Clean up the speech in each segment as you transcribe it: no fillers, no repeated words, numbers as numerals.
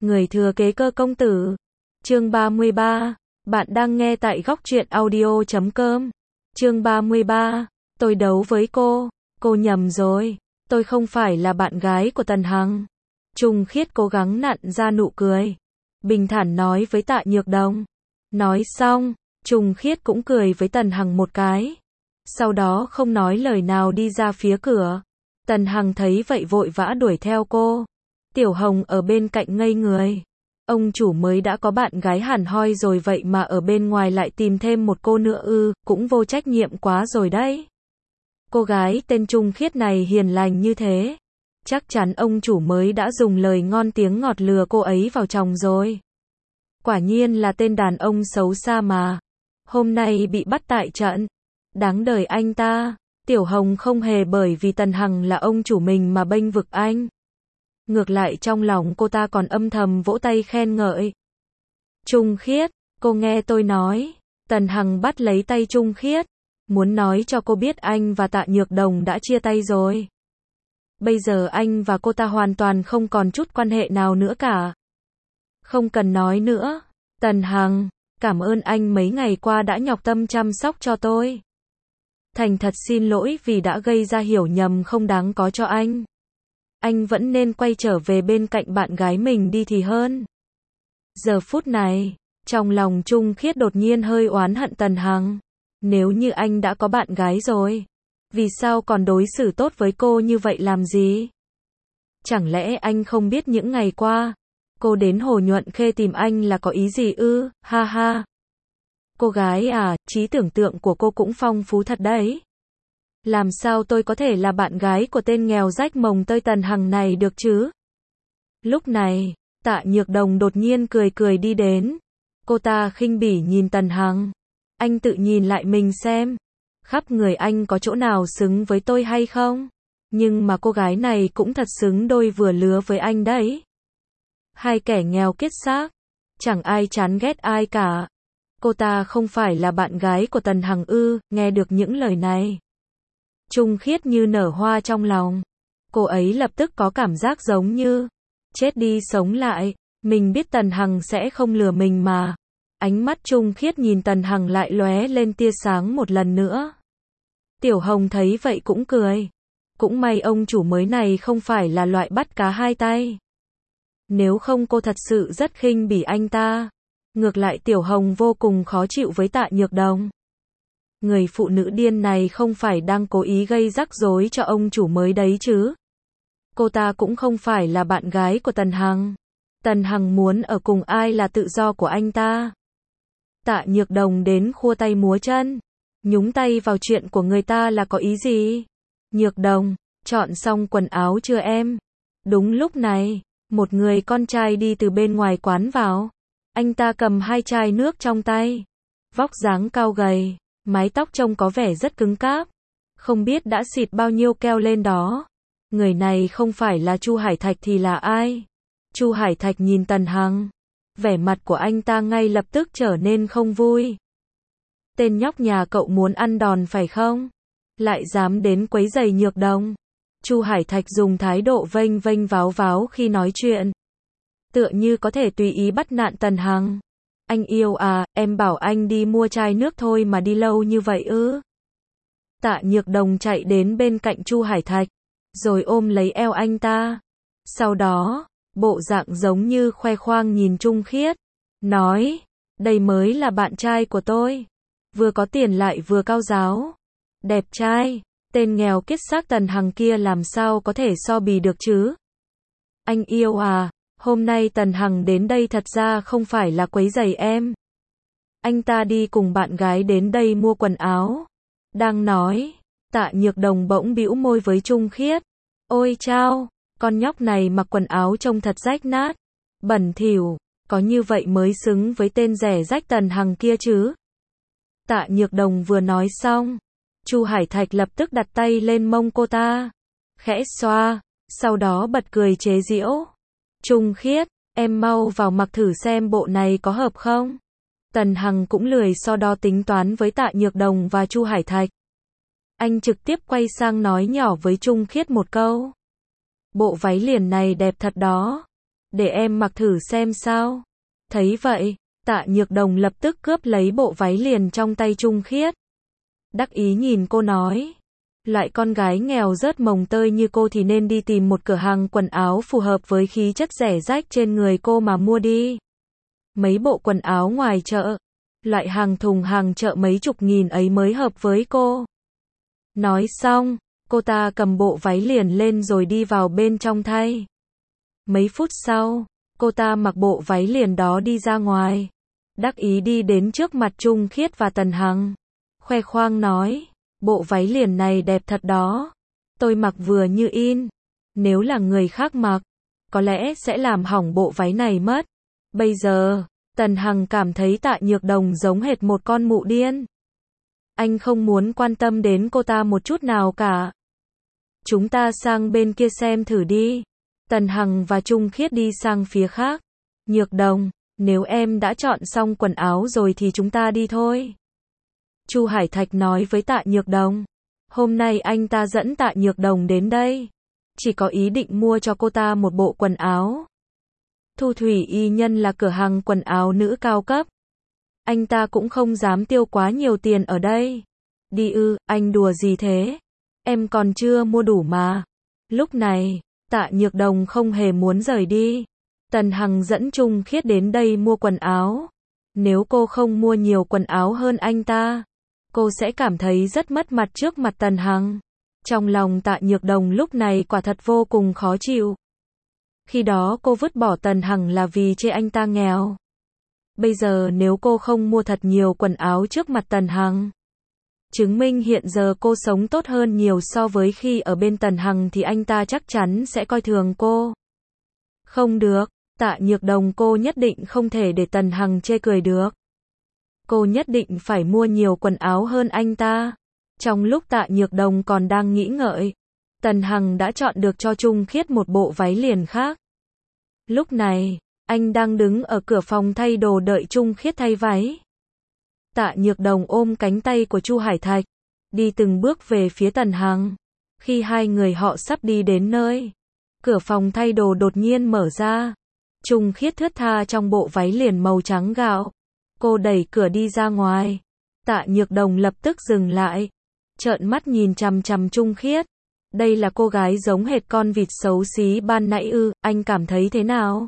Người thừa kế Cơ công tử. Chương 33. Bạn đang nghe tại góc truyện audio.com. Chương 33. Tôi đấu với cô nhầm rồi. Tôi không phải là bạn gái của Tần Hằng. Trung Khiết cố gắng nặn ra nụ cười. Bình thản nói với Tạ Nhược Đồng. Nói xong, Trung Khiết cũng cười với Tần Hằng một cái. Sau đó không nói lời nào đi ra phía cửa. Tần Hằng thấy vậy vội vã đuổi theo cô. Tiểu Hồng ở bên cạnh ngây người. Ông chủ mới đã có bạn gái hẳn hoi rồi vậy mà ở bên ngoài lại tìm thêm một cô nữa ư, cũng vô trách nhiệm quá rồi đấy. Cô gái tên Trung Khiết này hiền lành như thế. Chắc chắn ông chủ mới đã dùng lời ngon tiếng ngọt lừa cô ấy vào chồng rồi. Quả nhiên là tên đàn ông xấu xa mà. Hôm nay bị bắt tại trận. Đáng đời anh ta. Tiểu Hồng không hề bởi vì Tần Hằng là ông chủ mình mà bênh vực anh. Ngược lại trong lòng cô ta còn âm thầm vỗ tay khen ngợi. Trung Khiết, cô nghe tôi nói. Tần Hằng bắt lấy tay Trung Khiết. Muốn nói cho cô biết anh và Tạ Nhược Đồng đã chia tay rồi. Bây giờ anh và cô ta hoàn toàn không còn chút quan hệ nào nữa cả. Không cần nói nữa. Tần Hằng, cảm ơn anh mấy ngày qua đã nhọc tâm chăm sóc cho tôi. Thành thật xin lỗi vì đã gây ra hiểu nhầm không đáng có cho anh. Anh vẫn nên quay trở về bên cạnh bạn gái mình đi thì hơn. Giờ phút này, trong lòng Trung Khiết đột nhiên hơi oán hận Tần Hằng. Nếu như anh đã có bạn gái rồi, vì sao còn đối xử tốt với cô như vậy làm gì? Chẳng lẽ anh không biết những ngày qua, cô đến Hồ Nhuận Khê tìm anh là có ý gì ư? Ha ha. Cô gái à, trí tưởng tượng của cô cũng phong phú thật đấy. Làm sao tôi có thể là bạn gái của tên nghèo rách mồng tơi Tần Hằng này được chứ? Lúc này, Tạ Nhược Đồng đột nhiên cười cười đi đến. Cô ta khinh bỉ nhìn Tần Hằng. Anh tự nhìn lại mình xem. Khắp người anh có chỗ nào xứng với tôi hay không? Nhưng mà cô gái này cũng thật xứng đôi vừa lứa với anh đấy. Hai kẻ nghèo kiết xác. Chẳng ai chán ghét ai cả. Cô ta không phải là bạn gái của Tần Hằng ư? Nghe được những lời này, Trung Khiết như nở hoa trong lòng. Cô ấy lập tức có cảm giác giống như chết đi sống lại. Mình biết Tần Hằng sẽ không lừa mình mà. Ánh mắt Trung Khiết nhìn Tần Hằng lại lóe lên tia sáng một lần nữa. Tiểu Hồng thấy vậy cũng cười. Cũng may ông chủ mới này không phải là loại bắt cá hai tay. Nếu không cô thật sự rất khinh bỉ anh ta. Ngược lại Tiểu Hồng vô cùng khó chịu với Tạ Nhược Đồng. Người phụ nữ điên này không phải đang cố ý gây rắc rối cho ông chủ mới đấy chứ. Cô ta cũng không phải là bạn gái của Tần Hằng. Tần Hằng muốn ở cùng ai là tự do của anh ta. Tạ Nhược Đồng đến khua tay múa chân. Nhúng tay vào chuyện của người ta là có ý gì? Nhược Đồng, chọn xong quần áo chưa em? Đúng lúc này, một người con trai đi từ bên ngoài quán vào. Anh ta cầm hai chai nước trong tay. Vóc dáng cao gầy, mái tóc trông có vẻ rất cứng cáp. Không biết đã xịt bao nhiêu keo lên đó. Người này không phải là Chu Hải Thạch thì là ai? Chu Hải Thạch nhìn Tần Hằng. Vẻ mặt của anh ta ngay lập tức trở nên không vui. Tên nhóc nhà cậu muốn ăn đòn phải không? Lại dám đến quấy rầy Nhược Đồng. Chu Hải Thạch dùng thái độ vênh vênh váo váo khi nói chuyện. Tựa như có thể tùy ý bắt nạt Tần Hằng. Anh yêu à, em bảo anh đi mua chai nước thôi mà đi lâu như vậy ư? Tạ Nhược Đồng chạy đến bên cạnh Chu Hải Thạch, rồi ôm lấy eo anh ta. Sau đó, bộ dạng giống như khoe khoang nhìn Trung Khiết, nói, đây mới là bạn trai của tôi. Vừa có tiền lại vừa cao giáo. Đẹp trai, tên nghèo kiết xác Tần Hằng kia làm sao có thể so bì được chứ? Anh yêu à, hôm nay Tần Hằng đến đây thật ra không phải là quấy rầy em. Anh ta đi cùng bạn gái đến đây mua quần áo. Đang nói, Tạ Nhược Đồng bỗng bĩu môi với Trung Khiết. Ôi chao, con nhóc này mặc quần áo trông thật rách nát, bẩn thỉu, có như vậy mới xứng với tên rẻ rách Tần Hằng kia chứ. Tạ Nhược Đồng vừa nói xong, Chu Hải Thạch lập tức đặt tay lên mông cô ta, khẽ xoa, sau đó bật cười chế giễu. Trung Khiết, em mau vào mặc thử xem bộ này có hợp không? Tần Hằng cũng lười so đo tính toán với Tạ Nhược Đồng và Chu Hải Thạch. Anh trực tiếp quay sang nói nhỏ với Trung Khiết một câu. Bộ váy liền này đẹp thật đó. để em mặc thử xem sao. Thấy vậy, Tạ Nhược Đồng lập tức cướp lấy bộ váy liền trong tay Trung Khiết. Đắc ý nhìn cô nói, loại con gái nghèo rớt mồng tơi như cô thì nên đi tìm một cửa hàng quần áo phù hợp với khí chất rẻ rách trên người cô mà mua đi. Mấy bộ quần áo ngoài chợ, loại hàng thùng hàng chợ mấy chục nghìn ấy mới hợp với cô. Nói xong, cô ta cầm bộ váy liền lên rồi đi vào bên trong thay. Mấy phút sau, cô ta mặc bộ váy liền đó đi ra ngoài. Đắc ý đi đến trước mặt Trung Khiết và Tần Hằng. Khoe khoang nói, bộ váy liền này đẹp thật đó. Tôi mặc vừa như in. Nếu là người khác mặc, có lẽ sẽ làm hỏng bộ váy này mất. Bây giờ, Tần Hằng cảm thấy Tạ Nhược Đồng giống hệt một con mụ điên. Anh không muốn quan tâm đến cô ta một chút nào cả. Chúng ta sang bên kia xem thử đi. Tần Hằng và Trung Khiết đi sang phía khác. Nhược Đồng, nếu em đã chọn xong quần áo rồi thì chúng ta đi thôi. Chu Hải Thạch nói với Tạ Nhược Đồng. Hôm nay anh ta dẫn Tạ Nhược Đồng đến đây. Chỉ có ý định mua cho cô ta một bộ quần áo. Thu Thủy Y Nhân là cửa hàng quần áo nữ cao cấp. Anh ta cũng không dám tiêu quá nhiều tiền ở đây. Đi ư, anh đùa gì thế? Em còn chưa mua đủ mà. Lúc này, Tạ Nhược Đồng không hề muốn rời đi. Tần Hằng dẫn Trung Khiết đến đây mua quần áo. Nếu cô không mua nhiều quần áo hơn anh ta, cô sẽ cảm thấy rất mất mặt trước mặt Tần Hằng. Trong lòng Tạ Nhược Đồng lúc này quả thật vô cùng khó chịu. Khi đó cô vứt bỏ Tần Hằng là vì chê anh ta nghèo. Bây giờ nếu cô không mua thật nhiều quần áo trước mặt Tần Hằng, chứng minh hiện giờ cô sống tốt hơn nhiều so với khi ở bên Tần Hằng thì anh ta chắc chắn sẽ coi thường cô. Không được, Tạ Nhược Đồng cô nhất định không thể để Tần Hằng chê cười được. Cô nhất định phải mua nhiều quần áo hơn anh ta. Trong lúc Tạ Nhược Đồng còn đang nghĩ ngợi, Tần Hằng đã chọn được cho Trung Khiết một bộ váy liền khác. Lúc này, anh đang đứng ở cửa phòng thay đồ đợi Trung Khiết thay váy. Tạ Nhược Đồng ôm cánh tay của Chu Hải Thạch, đi từng bước về phía Tần Hằng. Khi hai người họ sắp đi đến nơi, cửa phòng thay đồ đột nhiên mở ra. Trung Khiết thướt tha trong bộ váy liền màu trắng gạo. Cô đẩy cửa đi ra ngoài. Tạ Nhược Đồng lập tức dừng lại, trợn mắt nhìn chằm chằm Trung Khiết. Đây là cô gái giống hệt con vịt xấu xí ban nãy ư, anh cảm thấy thế nào?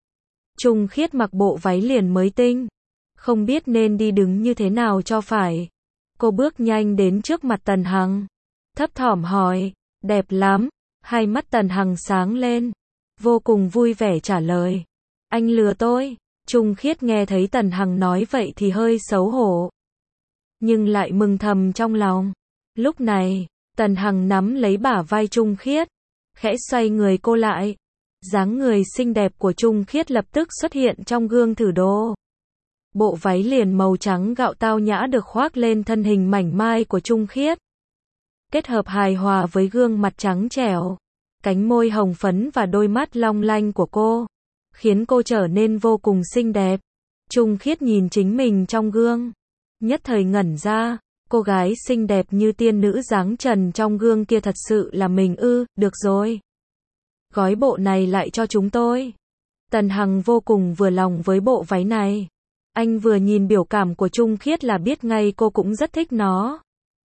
Trung Khiết mặc bộ váy liền mới tinh, không biết nên đi đứng như thế nào cho phải. Cô bước nhanh đến trước mặt Tần Hằng, thấp thỏm hỏi, đẹp lắm. Hai mắt Tần Hằng sáng lên, vô cùng vui vẻ trả lời, anh lừa tôi. Trung Khiết nghe thấy Tần Hằng nói vậy thì hơi xấu hổ, nhưng lại mừng thầm trong lòng. Lúc này, Tần Hằng nắm lấy bả vai Trung Khiết, khẽ xoay người cô lại. Dáng người xinh đẹp của Trung Khiết lập tức xuất hiện trong gương thử đồ. Bộ váy liền màu trắng gạo tao nhã được khoác lên thân hình mảnh mai của Trung Khiết, kết hợp hài hòa với gương mặt trắng trẻo, cánh môi hồng phấn và đôi mắt long lanh của cô, khiến cô trở nên vô cùng xinh đẹp. Trung Khiết nhìn chính mình trong gương, nhất thời ngẩn ra, cô gái xinh đẹp như tiên nữ dáng trần trong gương kia thật sự là mình ư? Được rồi, gói bộ này lại cho chúng tôi. Tần Hằng vô cùng vừa lòng với bộ váy này. Anh vừa nhìn biểu cảm của Trung Khiết là biết ngay cô cũng rất thích nó.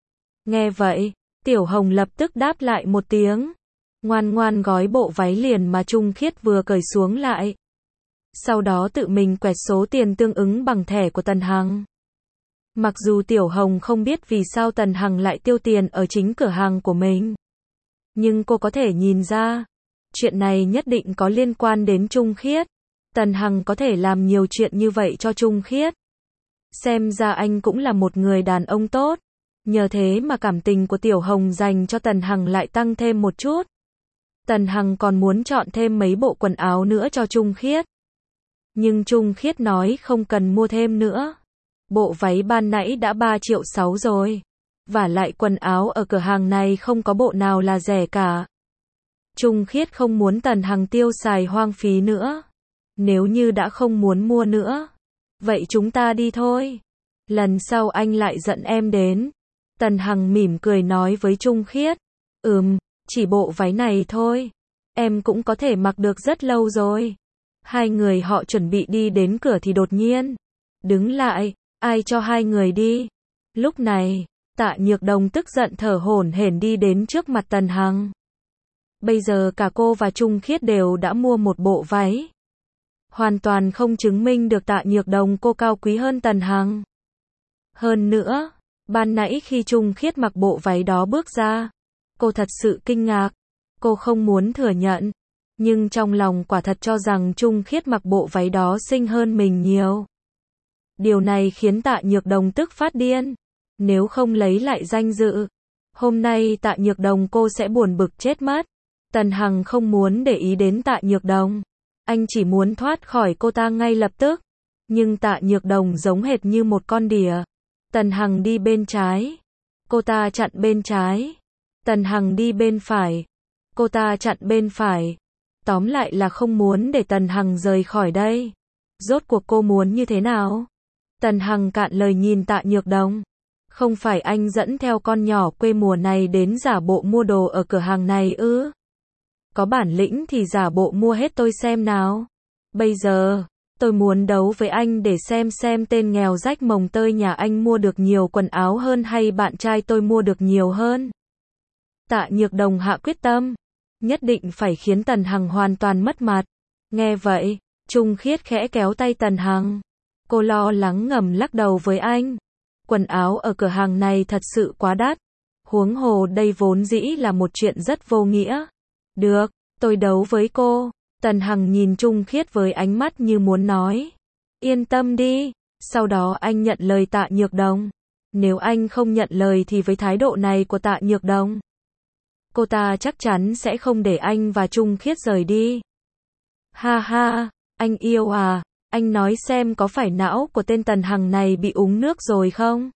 Nghe vậy, Tiểu Hồng lập tức đáp lại một tiếng, ngoan ngoan gói bộ váy liền mà Trung Khiết vừa cởi xuống lại. Sau đó tự mình quẹt số tiền tương ứng bằng thẻ của Tần Hằng. Mặc dù Tiểu Hồng không biết vì sao Tần Hằng lại tiêu tiền ở chính cửa hàng của mình, nhưng cô có thể nhìn ra, chuyện này nhất định có liên quan đến Trung Khiết. Tần Hằng có thể làm nhiều chuyện như vậy cho Trung Khiết, xem ra anh cũng là một người đàn ông tốt. Nhờ thế mà cảm tình của Tiểu Hồng dành cho Tần Hằng lại tăng thêm một chút. Tần Hằng còn muốn chọn thêm mấy bộ quần áo nữa cho Trung Khiết, nhưng Trung Khiết nói không cần mua thêm nữa. Bộ váy ban nãy đã 3,6 triệu rồi. Vả lại quần áo ở cửa hàng này không có bộ nào là rẻ cả. Trung Khiết không muốn Tần Hằng tiêu xài hoang phí nữa. Nếu như đã không muốn mua nữa, vậy chúng ta đi thôi. Lần sau anh lại dẫn em đến. Tần Hằng mỉm cười nói với Trung Khiết. Chỉ bộ váy này thôi. Em cũng có thể mặc được rất lâu rồi. Hai người họ chuẩn bị đi đến cửa thì đột nhiên đứng lại, ai cho hai người đi? Lúc này, Tạ Nhược Đồng tức giận thở hổn hển đi đến trước mặt Tần Hằng. Bây giờ cả cô và Trung Khiết đều đã mua một bộ váy. Hoàn toàn không chứng minh được Tạ Nhược Đồng cô cao quý hơn Tần Hằng. Hơn nữa, ban nãy khi Trung Khiết mặc bộ váy đó bước ra, cô thật sự kinh ngạc. Cô không muốn thừa nhận, nhưng trong lòng quả thật cho rằng Trung Khiết mặc bộ váy đó xinh hơn mình nhiều. Điều này khiến Tạ Nhược Đồng tức phát điên. Nếu không lấy lại danh dự, hôm nay Tạ Nhược Đồng cô sẽ buồn bực chết mất. Tần Hằng không muốn để ý đến Tạ Nhược Đồng. Anh chỉ muốn thoát khỏi cô ta ngay lập tức. Nhưng Tạ Nhược Đồng giống hệt như một con đỉa. Tần Hằng đi bên trái. Cô ta chặn bên trái. Tần Hằng đi bên phải. Cô ta chặn bên phải. Tóm lại là không muốn để Tần Hằng rời khỏi đây. Rốt cuộc cô muốn như thế nào? Tần Hằng cạn lời nhìn Tạ Nhược Đồng. Không phải anh dẫn theo con nhỏ quê mùa này đến giả bộ mua đồ ở cửa hàng này ư? Có bản lĩnh thì giả bộ mua hết tôi xem nào. Bây giờ, tôi muốn đấu với anh để xem tên nghèo rách mồng tơi nhà anh mua được nhiều quần áo hơn hay bạn trai tôi mua được nhiều hơn. Tạ Nhược Đồng hạ quyết tâm, nhất định phải khiến Tần Hằng hoàn toàn mất mặt. Nghe vậy, Trung Khiết khẽ kéo tay Tần Hằng. Cô lo lắng ngầm lắc đầu với anh. Quần áo ở cửa hàng này thật sự quá đắt. Huống hồ đây vốn dĩ là một chuyện rất vô nghĩa. Được, tôi đấu với cô. Tần Hằng nhìn Trung Khiết với ánh mắt như muốn nói. Yên tâm đi, sau đó anh nhận lời Tạ Nhược Đồng. Nếu anh không nhận lời thì với thái độ này của Tạ Nhược Đồng, cô ta chắc chắn sẽ không để anh và Trung Khiết rời đi. Ha ha, anh yêu à, anh nói xem có phải não của tên Tần Hằng này bị uống nước rồi không?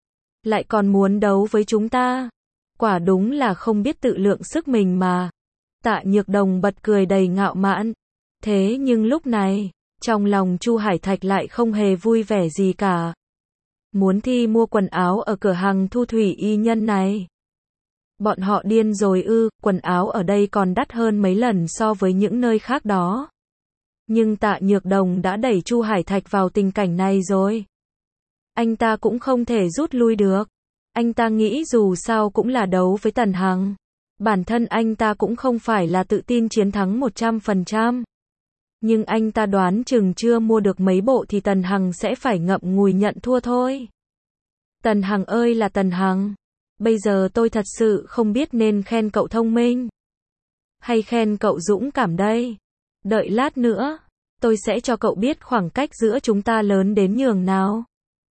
Lại còn muốn đấu với chúng ta. Quả đúng là không biết tự lượng sức mình mà. Tạ Nhược Đồng bật cười đầy ngạo mạn. Thế nhưng lúc này, trong lòng Chu Hải Thạch lại không hề vui vẻ gì cả. Muốn thi mua quần áo ở cửa hàng Thu Thủy y nhân này. Bọn họ điên rồi ư, quần áo ở đây còn đắt hơn mấy lần so với những nơi khác đó. Nhưng Tạ Nhược Đồng đã đẩy Chu Hải Thạch vào tình cảnh này rồi. Anh ta cũng không thể rút lui được. Anh ta nghĩ dù sao cũng là đấu với Tần Hằng. Bản thân anh ta cũng không phải là tự tin chiến thắng 100%. Nhưng anh ta đoán chừng chưa mua được mấy bộ thì Tần Hằng sẽ phải ngậm ngùi nhận thua thôi. Tần Hằng ơi là Tần Hằng. Bây giờ tôi thật sự không biết nên khen cậu thông minh hay khen cậu dũng cảm đây. Đợi lát nữa, tôi sẽ cho cậu biết khoảng cách giữa chúng ta lớn đến nhường nào.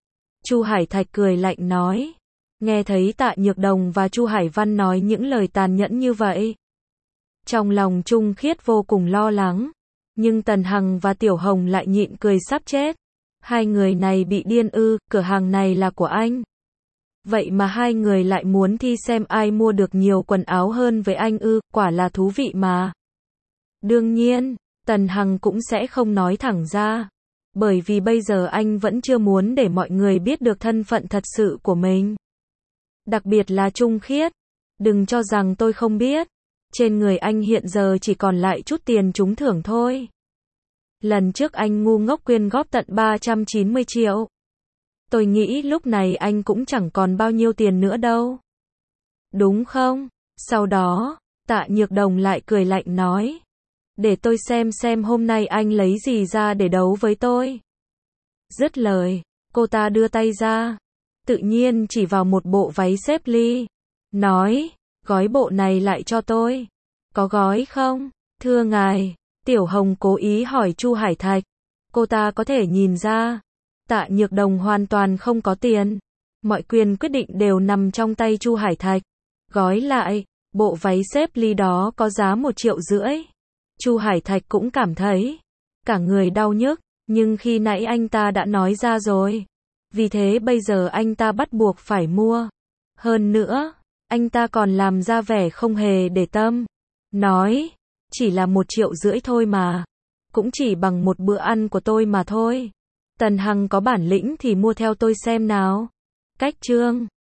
Chu Hải Thạch cười lạnh nói. Nghe thấy Tạ Nhược Đồng và Chu Hải Văn nói những lời tàn nhẫn như vậy, trong lòng Trung Khiết vô cùng lo lắng. Nhưng Tần Hằng và Tiểu Hồng lại nhịn cười sắp chết. Hai người này bị điên ư, cửa hàng này là của anh. Vậy mà hai người lại muốn thi xem ai mua được nhiều quần áo hơn với anh ư, quả là thú vị mà. Đương nhiên, Tần Hằng cũng sẽ không nói thẳng ra. Bởi vì bây giờ anh vẫn chưa muốn để mọi người biết được thân phận thật sự của mình. Đặc biệt là Trung Khiết. Đừng cho rằng tôi không biết. Trên người anh hiện giờ chỉ còn lại chút tiền trúng thưởng thôi. Lần trước anh ngu ngốc quyên góp tận 390 triệu. Tôi nghĩ lúc này anh cũng chẳng còn bao nhiêu tiền nữa đâu. Đúng không? Sau đó, Tạ Nhược Đồng lại cười lạnh nói. Để tôi xem hôm nay anh lấy gì ra để đấu với tôi. Dứt lời, cô ta đưa tay ra. Tự nhiên chỉ vào một bộ váy xếp ly. Nói, gói bộ này lại cho tôi. Có gói không? Thưa ngài, Tiểu Hồng cố ý hỏi Chu Hải Thạch. Cô ta có thể nhìn ra. Tạ Nhược Đồng hoàn toàn không có tiền. Mọi quyền quyết định đều nằm trong tay Chu Hải Thạch. Gói lại, bộ váy xếp ly đó có giá 1,5 triệu. Chu Hải Thạch cũng cảm thấy cả người đau nhức, nhưng khi nãy anh ta đã nói ra rồi. Vì thế bây giờ anh ta bắt buộc phải mua. Hơn nữa, anh ta còn làm ra vẻ không hề để tâm. Nói, chỉ là 1,5 triệu thôi mà. Cũng chỉ bằng một bữa ăn của tôi mà thôi. Tần Hằng có bản lĩnh thì mua theo tôi xem nào. Cách chương